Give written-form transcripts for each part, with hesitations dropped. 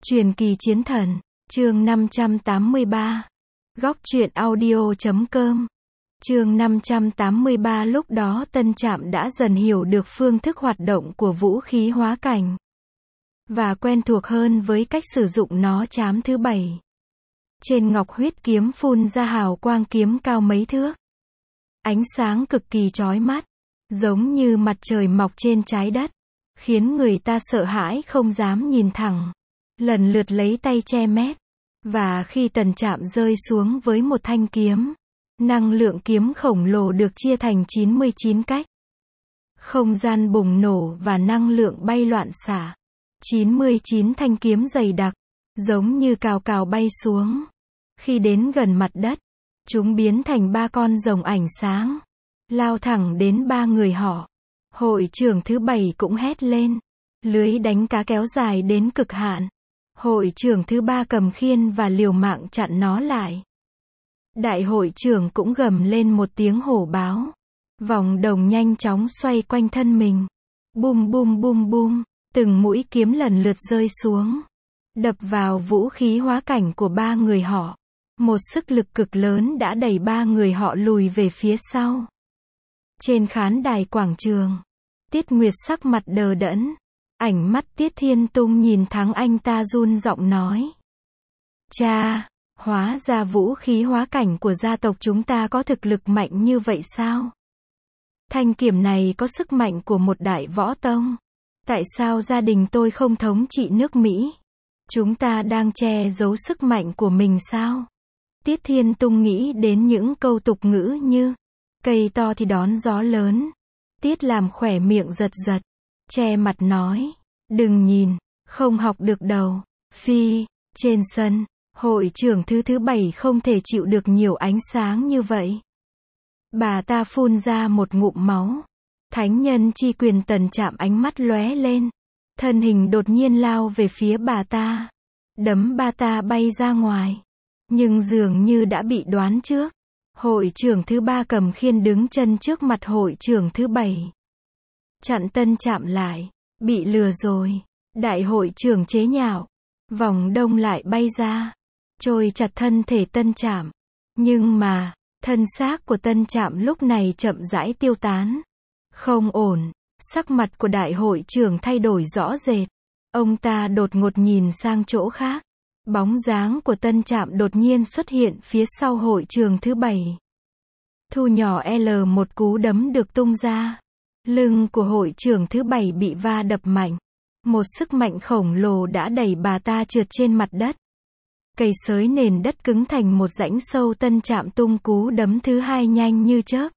Truyền kỳ chiến thần, chương 583. Góc truyện audio.com. Chương 583. Lúc đó Tân Trạm đã dần hiểu được phương thức hoạt động của vũ khí hóa cảnh, và quen thuộc hơn với cách sử dụng nó. Chám thứ 7. Trên ngọc huyết kiếm phun ra hào quang kiếm cao mấy thước. Ánh sáng cực kỳ chói mắt, giống như mặt trời mọc trên trái đất, khiến người ta sợ hãi không dám nhìn thẳng, lần lượt lấy tay che mét. Và khi Tần Trạm rơi xuống với một thanh kiếm, năng lượng kiếm khổng lồ được chia thành 99 cách. Không gian bùng nổ và năng lượng bay loạn xạ. 99 thanh kiếm dày đặc, giống như cào cào bay xuống. Khi đến gần mặt đất, chúng biến thành 3 con rồng ảnh sáng, lao thẳng đến 3 người họ. Hội trưởng thứ 7 cũng hét lên. Lưới đánh cá kéo dài đến cực hạn. Hội trưởng thứ 3 cầm khiên và liều mạng chặn nó lại. Đại hội trưởng cũng gầm lên một tiếng hổ báo. Vòng đồng nhanh chóng xoay quanh thân mình. Bum bum bum bum, từng mũi kiếm lần lượt rơi xuống, đập vào vũ khí hóa cảnh của 3 người họ. Một sức lực cực lớn đã đẩy 3 người họ lùi về phía sau. Trên khán đài quảng trường, Tiết Nguyệt sắc mặt đờ đẫn. Ánh mắt Tiết Thiên Tung nhìn thắng anh ta run giọng nói. Cha, hóa ra vũ khí hóa cảnh của gia tộc chúng ta có thực lực mạnh như vậy sao? Thanh kiếm này có sức mạnh của một đại võ tông. Tại sao gia đình tôi không thống trị nước Mỹ? Chúng ta đang che giấu sức mạnh của mình sao? Tiết Thiên Tung nghĩ đến những câu tục ngữ như cây to thì đón gió lớn. Tiết làm khỏe miệng giật giật, che mặt nói, đừng nhìn, không học được đâu. Phi, trên sân, hội trưởng thứ 7 không thể chịu được nhiều ánh sáng như vậy. Bà ta phun ra một ngụm máu. Thánh nhân chi quyền Tần Trạm ánh mắt lóe lên, thân hình đột nhiên lao về phía bà ta, đấm bà ta bay ra ngoài. Nhưng dường như đã bị đoán trước. Hội trưởng thứ 3 cầm khiên đứng chân trước mặt hội trưởng thứ 7, chặn Tân Trạm lại. Bị lừa rồi. Đại hội trưởng chế nhạo. Vòng đông lại bay ra, trôi chặt thân thể Tân Trạm. Nhưng mà, thân xác của Tân Trạm lúc này chậm rãi tiêu tán. Không ổn. Sắc mặt của đại hội trưởng thay đổi rõ rệt. Ông ta đột ngột nhìn sang chỗ khác. Bóng dáng của Tân Trạm đột nhiên xuất hiện phía sau hội trưởng thứ 7. Thu nhỏ L một cú đấm được tung ra. Lưng của hội trưởng thứ 7 bị va đập mạnh. Một sức mạnh khổng lồ đã đẩy bà ta trượt trên mặt đất. Cày xới nền đất cứng thành một rãnh sâu. Tân Trạm tung cú đấm thứ 2 nhanh như chớp.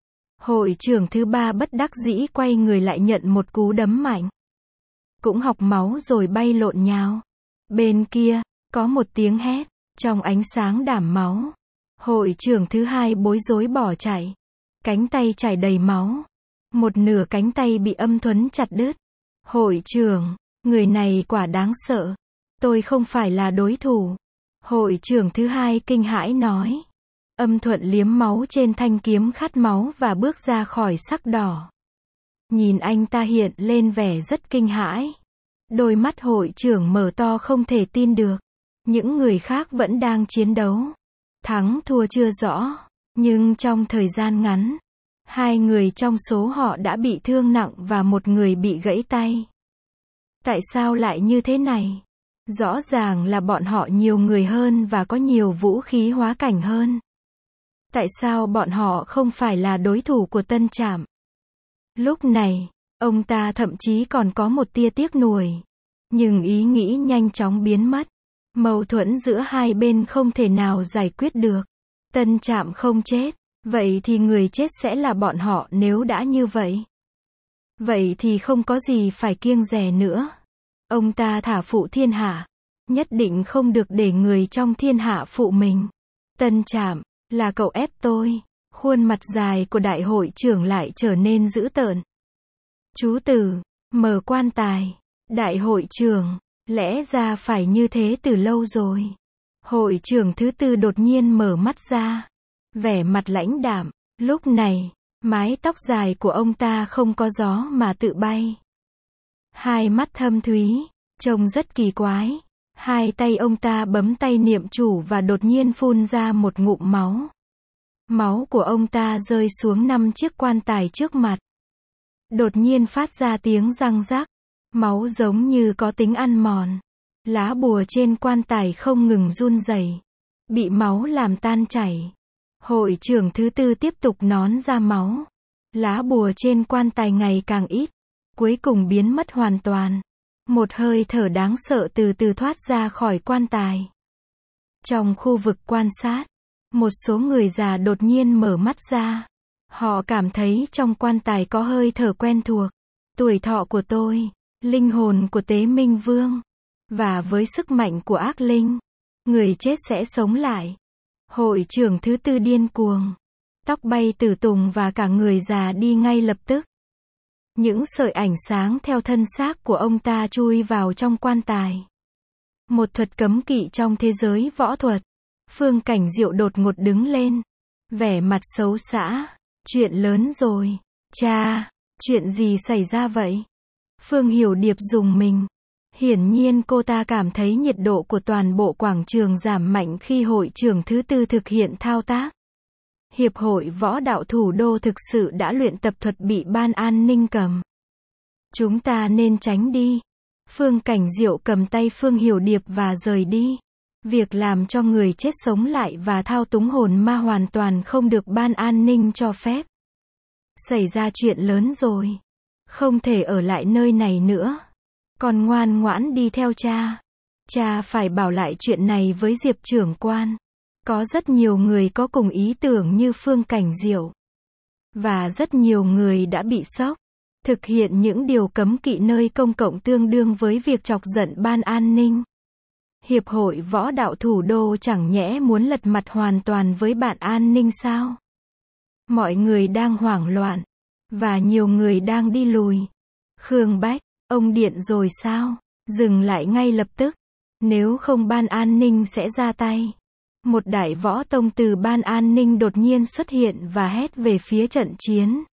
Hội trưởng thứ 3 bất đắc dĩ quay người lại nhận một cú đấm mạnh. Cũng học máu rồi bay lộn nhào. Bên kia, có một tiếng hét. Trong ánh sáng đẫm máu, hội trưởng thứ 2 bối rối bỏ chạy. Cánh tay chảy đầy máu. Một nửa cánh tay bị Âm Thuẫn chặt đứt. Hội trưởng, người này quả đáng sợ. Tôi không phải là đối thủ. Hội trưởng thứ 2 kinh hãi nói. Âm Thuẫn liếm máu trên thanh kiếm khát máu và bước ra khỏi sắc đỏ. Nhìn anh ta hiện lên vẻ rất kinh hãi. Đôi mắt hội trưởng mở to không thể tin được. Những người khác vẫn đang chiến đấu. Thắng thua chưa rõ. Nhưng trong thời gian ngắn, 2 người trong số họ đã bị thương nặng và một người bị gãy tay. Tại sao lại như thế này? Rõ ràng là bọn họ nhiều người hơn và có nhiều vũ khí hóa cảnh hơn. Tại sao bọn họ không phải là đối thủ của Tân Trạm? Lúc này, ông ta thậm chí còn có một tia tiếc nuối. Nhưng ý nghĩ nhanh chóng biến mất. Mâu thuẫn giữa hai bên không thể nào giải quyết được. Tân Trạm không chết. Vậy thì người chết sẽ là bọn họ nếu đã như vậy. Vậy thì không có gì phải kiêng dè nữa. Ông ta thả phụ thiên hạ. Nhất định không được để người trong thiên hạ phụ mình. Tân Trạm, là cậu ép tôi. Khuôn mặt dài của đại hội trưởng lại trở nên dữ tợn. Chú Tử, mở quan tài. Đại hội trưởng, lẽ ra phải như thế từ lâu rồi. Hội trưởng thứ 4 đột nhiên mở mắt ra. Vẻ mặt lãnh đạm. Lúc này, mái tóc dài của ông ta không có gió mà tự bay. Hai mắt thâm thúy, trông rất kỳ quái. Hai tay ông ta bấm tay niệm chủ và đột nhiên phun ra một ngụm máu. Máu của ông ta rơi xuống 5 chiếc quan tài trước mặt. Đột nhiên phát ra tiếng răng rắc. Máu giống như có tính ăn mòn. Lá bùa trên quan tài không ngừng run rẩy, bị máu làm tan chảy. Hội trưởng thứ tư tiếp tục nón ra máu. Lá bùa trên quan tài ngày càng ít, cuối cùng biến mất hoàn toàn. Một hơi thở đáng sợ từ từ thoát ra khỏi quan tài. Trong khu vực quan sát, một số người già đột nhiên mở mắt ra. Họ cảm thấy trong quan tài có hơi thở quen thuộc. Tuổi thọ của tôi, linh hồn của Tế Minh Vương, và với sức mạnh của ác linh, người chết sẽ sống lại. Hội trưởng thứ tư điên cuồng, tóc bay tứ tung và cả người già đi ngay lập tức. Những sợi ảnh sáng theo thân xác của ông ta chui vào trong quan tài. Một thuật cấm kỵ trong thế giới võ thuật. Phương Cảnh Diệu đột ngột đứng lên, vẻ mặt xấu xã. Chuyện lớn rồi. Cha, chuyện gì xảy ra vậy? Phương Hiểu Điệp rùng mình. Hiển nhiên cô ta cảm thấy nhiệt độ của toàn bộ quảng trường giảm mạnh khi hội trưởng thứ tư thực hiện thao tác. Hiệp hội võ đạo thủ đô thực sự đã luyện tập thuật bị ban an ninh cầm. Chúng ta nên tránh đi. Phương Cảnh Diệu cầm tay Phương Hiểu Điệp và rời đi. Việc làm cho người chết sống lại và thao túng hồn ma hoàn toàn không được ban an ninh cho phép. Xảy ra chuyện lớn rồi. Không thể ở lại nơi này nữa. Còn ngoan ngoãn đi theo cha. Cha phải bảo lại chuyện này với Diệp trưởng quan. Có rất nhiều người có cùng ý tưởng như Phương Cảnh Diệu. Và rất nhiều người đã bị sốc. Thực hiện những điều cấm kỵ nơi công cộng tương đương với việc chọc giận ban an ninh. Hiệp hội võ đạo thủ đô chẳng nhẽ muốn lật mặt hoàn toàn với ban an ninh sao? Mọi người đang hoảng loạn. Và nhiều người đang đi lùi. Khương Bách, ông điện rồi sao? Dừng lại ngay lập tức. Nếu không ban an ninh sẽ ra tay. Một đại võ tông từ ban an ninh đột nhiên xuất hiện và hét về phía trận chiến.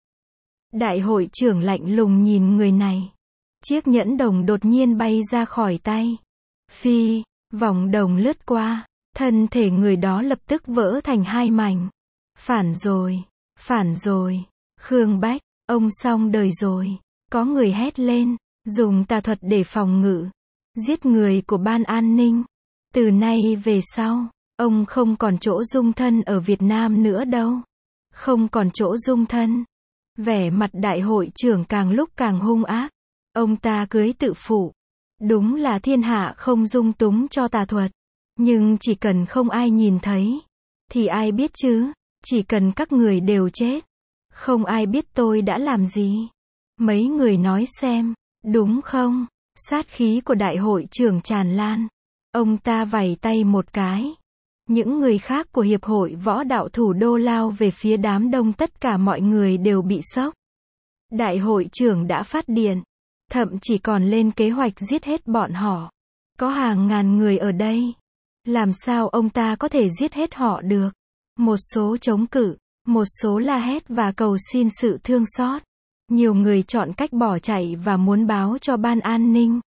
Đại hội trưởng lạnh lùng nhìn người này. Chiếc nhẫn đồng đột nhiên bay ra khỏi tay. Phi, vòng đồng lướt qua. Thân thể người đó lập tức vỡ thành hai mảnh. Phản rồi, phản rồi. Khương Bách, ông xong đời rồi. Có người hét lên, dùng tà thuật để phòng ngự. Giết người của ban an ninh. Từ nay về sau, ông không còn chỗ dung thân ở Việt Nam nữa đâu. Không còn chỗ dung thân. Vẻ mặt đại hội trưởng càng lúc càng hung ác. Ông ta cưới tự phụ. Đúng là thiên hạ không dung túng cho tà thuật. Nhưng chỉ cần không ai nhìn thấy, thì ai biết chứ? Chỉ cần các người đều chết, không ai biết tôi đã làm gì. Mấy người nói xem, đúng không? Sát khí của đại hội trưởng tràn lan. Ông ta vẩy tay một cái. Những người khác của Hiệp hội võ đạo thủ đô lao về phía đám đông, tất cả mọi người đều bị sốc. Đại hội trưởng đã phát điện, thậm chí còn lên kế hoạch giết hết bọn họ. Có hàng ngàn người ở đây. Làm sao ông ta có thể giết hết họ được? Một số chống cự, một số la hét và cầu xin sự thương xót. Nhiều người chọn cách bỏ chạy và muốn báo cho ban an ninh.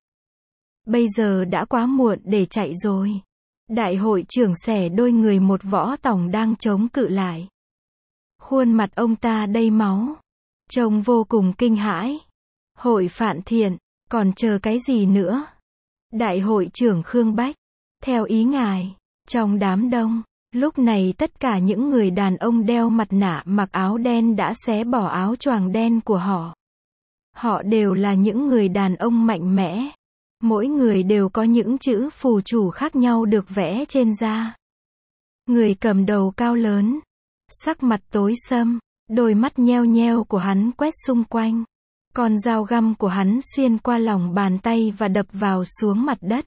Bây giờ đã quá muộn để chạy rồi. Đại hội trưởng xẻ đôi người một võ tòng đang chống cự lại. Khuôn mặt ông ta đầy máu, trông vô cùng kinh hãi. Hội Phạn Thiện, còn chờ cái gì nữa? Đại hội trưởng Khương Bách, theo ý ngài. Trong đám đông, lúc này tất cả những người đàn ông đeo mặt nạ mặc áo đen đã xé bỏ áo choàng đen của họ. Họ đều là những người đàn ông mạnh mẽ. Mỗi người đều có những chữ phù chủ khác nhau được vẽ trên da. Người cầm đầu cao lớn, sắc mặt tối sẫm, đôi mắt nheo nheo của hắn quét xung quanh. Con dao găm của hắn xuyên qua lòng bàn tay và đập vào xuống mặt đất.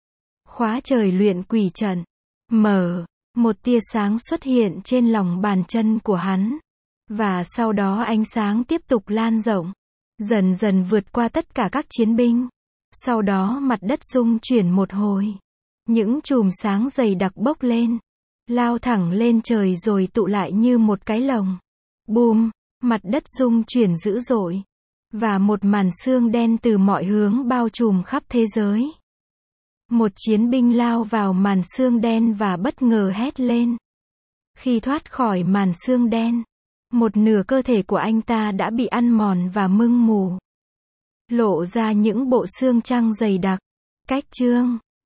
Khóa trời luyện quỷ trận. Mở, một tia sáng xuất hiện trên lòng bàn chân của hắn. Và sau đó ánh sáng tiếp tục lan rộng, dần dần vượt qua tất cả các chiến binh. Sau đó mặt đất rung chuyển một hồi. Những chùm sáng dày đặc bốc lên, lao thẳng lên trời rồi tụ lại như một cái lồng. Bùm, mặt đất rung chuyển dữ dội. Và một màn sương đen từ mọi hướng bao trùm khắp thế giới. Một chiến binh lao vào màn sương đen và bất ngờ hét lên. Khi thoát khỏi màn sương đen, một nửa cơ thể của anh ta đã bị ăn mòn và mưng mù, lộ ra những bộ xương trắng dày đặc. Cách chương